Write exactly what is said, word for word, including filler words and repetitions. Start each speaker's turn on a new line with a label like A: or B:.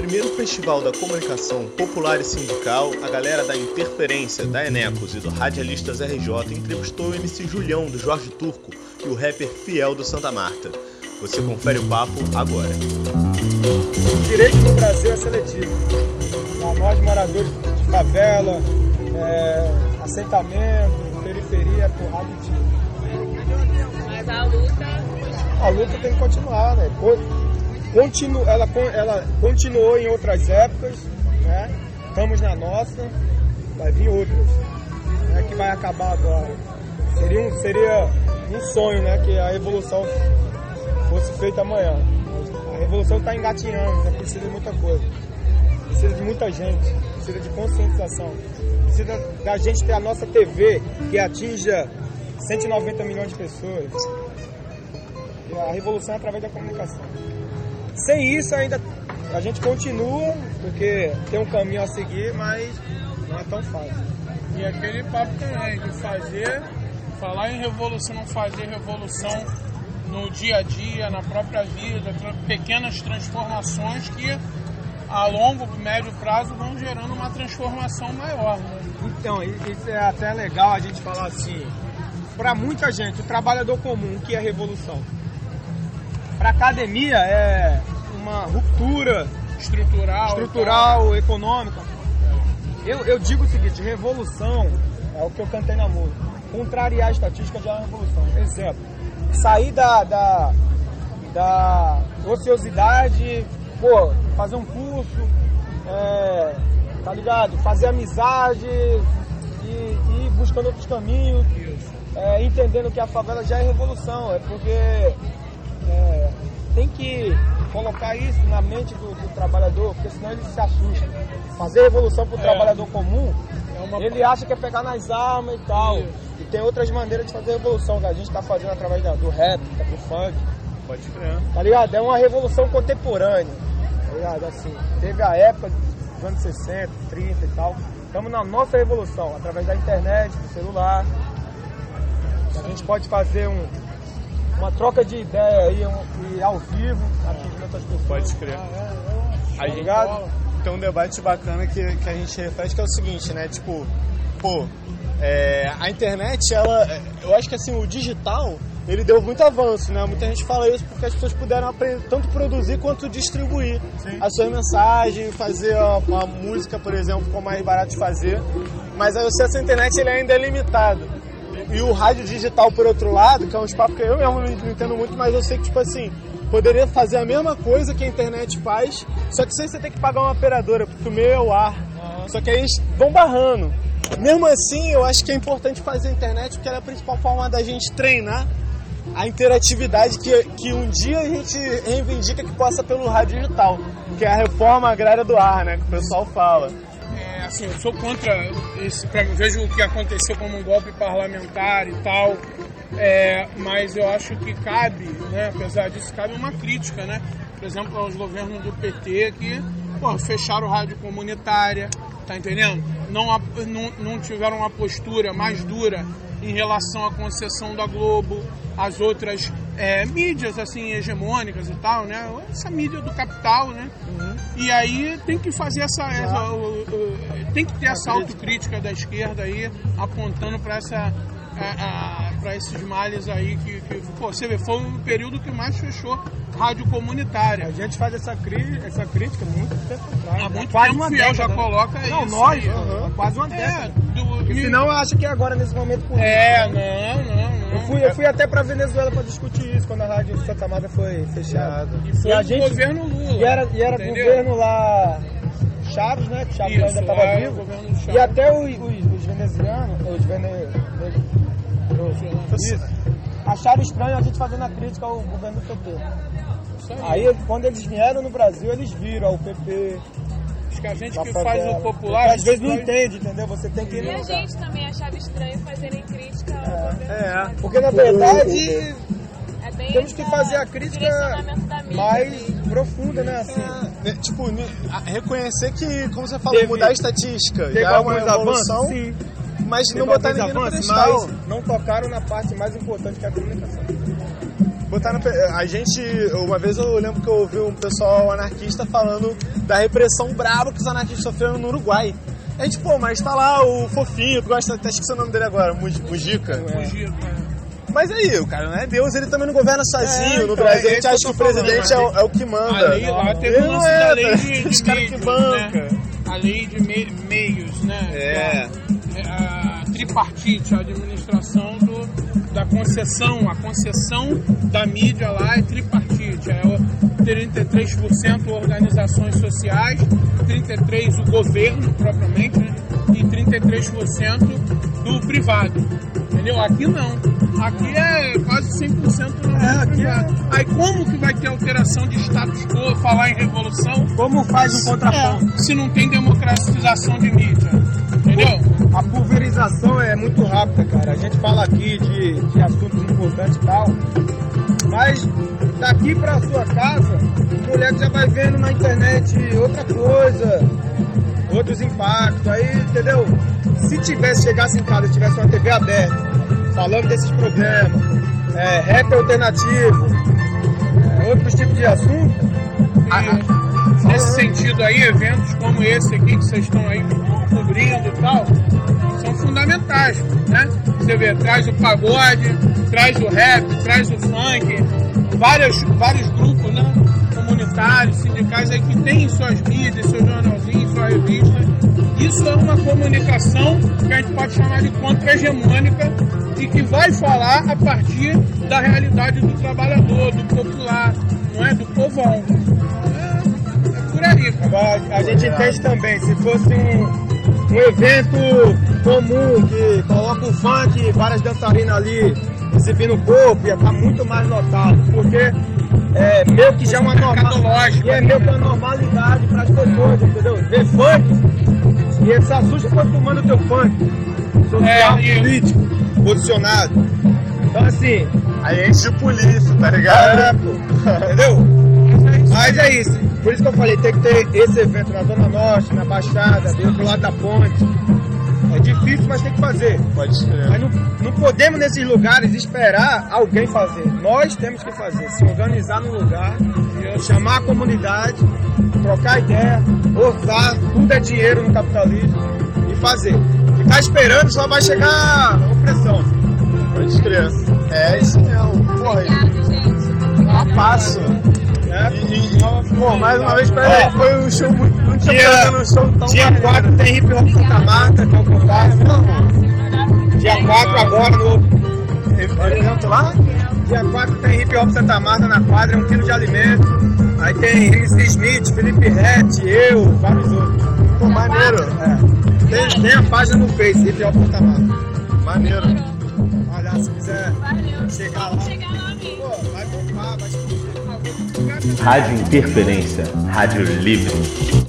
A: primeiro Festival da Comunicação Popular e Sindical, a galera da Interferência, da Enecos e do Radialistas R J entrevistou o M C Julião, do Jorge Turco, e o rapper Fiel, do Santa Marta. Você confere o papo agora.
B: O direito no Brasil é seletivo. Para nós, moradores de favela, é, assentamento, periferia, é porrada de tiro.
C: Mas a luta...
B: A luta tem que continuar, né? Continu, ela, ela continuou em outras épocas, né? Estamos na nossa, vai vir outras, né? Que vai acabar agora. Seria um, seria um sonho, né? Que a revolução fosse feita amanhã. A revolução está engatinhando, né? Precisa de muita coisa, precisa de muita gente, precisa de conscientização, precisa da gente ter a nossa T V que atinja cento e noventa milhões de pessoas. E a revolução é através da comunicação. Sem isso ainda a gente continua, porque tem um caminho a seguir, mas não é tão fácil.
D: E aquele papo também de fazer, falar em revolução, não fazer revolução no dia a dia, na própria vida, pequenas transformações que a longo, médio prazo vão gerando uma transformação maior. Né?
B: Então, isso é até legal a gente falar assim, para muita gente, o trabalhador comum, o que é revolução? Para a academia é uma ruptura
D: estrutural,
B: estrutural econômica. Eu, eu digo o seguinte, revolução é o que eu cantei na música. Contrariar a estatística já é uma revolução. Exemplo, sair da, da, da ociosidade, pô, fazer um curso, é, tá ligado? Fazer amizade e, e ir buscando outros caminhos, é, entendendo que a favela já é revolução. É porque É, tem que colocar isso na mente do, do trabalhador, porque senão ele se assusta. Fazer revolução para o é, trabalhador comum, é uma... ele acha que é pegar nas armas e tal. Isso. E tem outras maneiras de fazer revolução que a gente está fazendo através do rap, do funk.
A: Pode crer.
B: Tá ligado? É uma revolução contemporânea. Tá ligado? Assim, teve a época dos anos sessenta, trinta e tal. Estamos na nossa revolução, através da internet, do celular. A gente pode fazer um uma troca de ideia aí, um, e ao vivo, atingindo outras pessoas.
A: Pode crer.
B: Ah, é, é,
A: aí, tem um debate bacana que, que a gente reflete, que é o seguinte, né? Tipo, pô, é, a internet, ela, eu acho que assim, o digital, ele deu muito avanço, né? Muita gente fala isso porque as pessoas puderam aprender, tanto produzir quanto distribuir Sim. as suas mensagens, fazer uma, uma música, por exemplo, ficou mais barato de fazer. Mas aí o acesso à internet, ele ainda é limitado. E o rádio digital, por outro lado, que é um espaço que eu mesmo não entendo muito, mas eu sei que, tipo assim, poderia fazer a mesma coisa que a internet faz, só que sem você ter que pagar uma operadora, porque o meu é o ar. Uhum. Só que aí eles vão barrando. Mesmo assim, eu acho que é importante fazer a internet, porque ela é a principal forma da gente treinar a interatividade que, que um dia a gente reivindica que passa pelo rádio digital, que é a reforma agrária do ar, né, que o pessoal fala.
D: Assim, eu sou contra esse, vejo o que aconteceu como um golpe parlamentar e tal, é, mas eu acho que cabe, né, apesar disso, cabe uma crítica, né, por exemplo, aos governos do P T que, pô, fecharam rádio comunitária, tá entendendo? Não, não, não tiveram uma postura mais dura em relação à concessão da Globo, as outras é, mídias assim hegemônicas e tal, né? Essa mídia do capital, né? Uhum. E aí tem que fazer essa, essa uh, uh, tem que ter essa autocrítica da esquerda aí apontando para essa para esses males aí que, que pô, você vê, foi um período que mais fechou rádio comunitária.
B: A gente faz essa, cri, essa crítica muito tempo atrás.
D: Há muito quase tempo uma década, já coloca
B: não,
D: isso.
B: Nós, uhum. Quase uma década. É, do, e senão eu acho que é agora nesse momento político.
D: É, não, não, não.
B: Eu fui, eu fui até pra Venezuela pra discutir isso quando a rádio Santa Marta foi fechada.
D: E foi o gente, governo Lula.
B: E era, e era governo lá Chaves, né? Que Chaves isso, ainda estava vivo. E até os, os, os venezianos, os venezuelanos, acharam estranho a gente fazendo a crítica ao governo do P P. Aí. Aí, quando eles vieram no Brasil, eles viram o P P.
D: Acho que a gente que faz o popular...
B: Porque às vezes não entende, entendeu? Você tem que ir
C: E
B: no
C: a gente também achava estranho fazerem crítica ao é, governo. É,
B: porque na verdade...
C: É bem
B: temos que fazer a crítica mais profunda, né? Assim.
A: É, tipo, reconhecer que, como você falou,
B: teve,
A: mudar a estatística
B: teve
A: já é uma evolução,
B: sim.
A: mas
B: teve
A: não botar ninguém no pedestal.
B: Mas não tocaram na parte mais importante que é a comunicação.
A: botar no, a gente, uma vez eu lembro que eu ouvi um pessoal anarquista falando da repressão braba que os anarquistas sofreram no Uruguai. A gente, pô, mas tá lá o fofinho, que gosta, até esqueci o nome dele agora, Mujica.
D: Mujica.
A: Mas aí, o cara não é Deus, ele também não governa sozinho.
B: É,
A: no
B: então,
A: Brasil
B: é
A: a gente
B: isso
A: acha
B: que
A: que
B: eu
A: o
B: tô
A: presidente
B: falando,
A: é, o- é o que manda.
D: A lei lá teve
A: Ele
D: o
A: não
D: lance
A: é,
D: da lei
A: tá?
D: de,
A: Os
D: de
A: caras que
D: meios,
A: banca.
D: né? A lei de me- meios, né?
A: É.
D: A, a tripartite, a administração do, da concessão, a concessão da mídia lá é tripartite. É o trinta e três por cento organizações sociais, trinta e três por cento o governo propriamente, né? E trinta e três por cento do privado. Entendeu? Aqui não. Aqui é quase cem por cento no é, privado. É... Aí como que vai ter alteração de status quo, falar em revolução?
B: Como faz um contraponto?
D: É, se não tem democratização de mídia. Entendeu?
B: A pulverização é muito rápida, cara. A gente fala aqui de, de assuntos importantes e tal, mas daqui pra sua casa, o moleque já vai vendo na internet outra coisa, outros impactos. Aí, entendeu? Se tivesse, chegasse em casa e tivesse uma T V aberta, falando desses problemas, é, rap alternativo, é, outros tipos de assunto.
D: E, nesse sentido aí, eventos como esse aqui que vocês estão aí cobrindo e tal, são fundamentais, né? Você vê, traz o pagode, traz o rap, traz o funk, vários, vários grupos, né? Comunitários, sindicais aí que têm suas mídias, seus jornalzinhos, sua revista. Isso é uma comunicação que a gente pode chamar de contra-hegemônica e que vai falar a partir da realidade do trabalhador, do popular, não é? Do povão. É, é por aí, cara.
B: Agora, a gente entende também, se fosse um, um evento comum que coloca o funk e várias dançarinas ali exibindo o corpo, ia estar muito mais notado, porque é meio que já é uma normalidade, e é meio que uma normalidade para as pessoas, entendeu? Ver funk e esse assunto foi tomando o teu funk social,
D: É,
B: político, posicionado. Então assim,
A: Aí enche de polícia, tá ligado?
B: é, pô, entendeu? Mas é isso, por isso que eu falei, tem que ter esse evento na Zona Norte, na Baixada, do outro lado da ponte. É difícil, mas tem que fazer.
A: Pode crer.
B: Mas não, não podemos nesses lugares esperar alguém fazer. Nós temos que fazer, se organizar no lugar, chamar a comunidade, trocar ideia, orçar, tudo é dinheiro no capitalismo e fazer. Ficar esperando só vai chegar a opressão.
A: Pode crer. É isso mesmo. Porra,
C: Obrigada, gente.
A: a passo.
B: Né?
A: E, e, e, pô, mais uma vez, pra
B: Ó,
A: mim, foi um show muito. Não tinha
B: Dia,
A: fazendo um show tão
B: dia
A: maneiro.
B: quatro tem Hip Hop Santa Marta, que é o que eu faço. Dia quatro agora no
A: Evento lá?
B: Dia quatro tem Hip Hop Santa Marta na quadra, é um quilo de alimento. Aí tem M C Smith, Felipe Rett, eu, vários outros.
A: Pô, maneiro.
B: É. Tem, tem a página no Face, Hip Hop Santa Marta.
A: Maneiro.
B: Olha, se quiser
C: Valeu.
B: chegar lá,
C: Vamos chegar lá mesmo.
B: pô, vai bombar, vai explodir.
E: Rádio Interferência, Rádio Livre.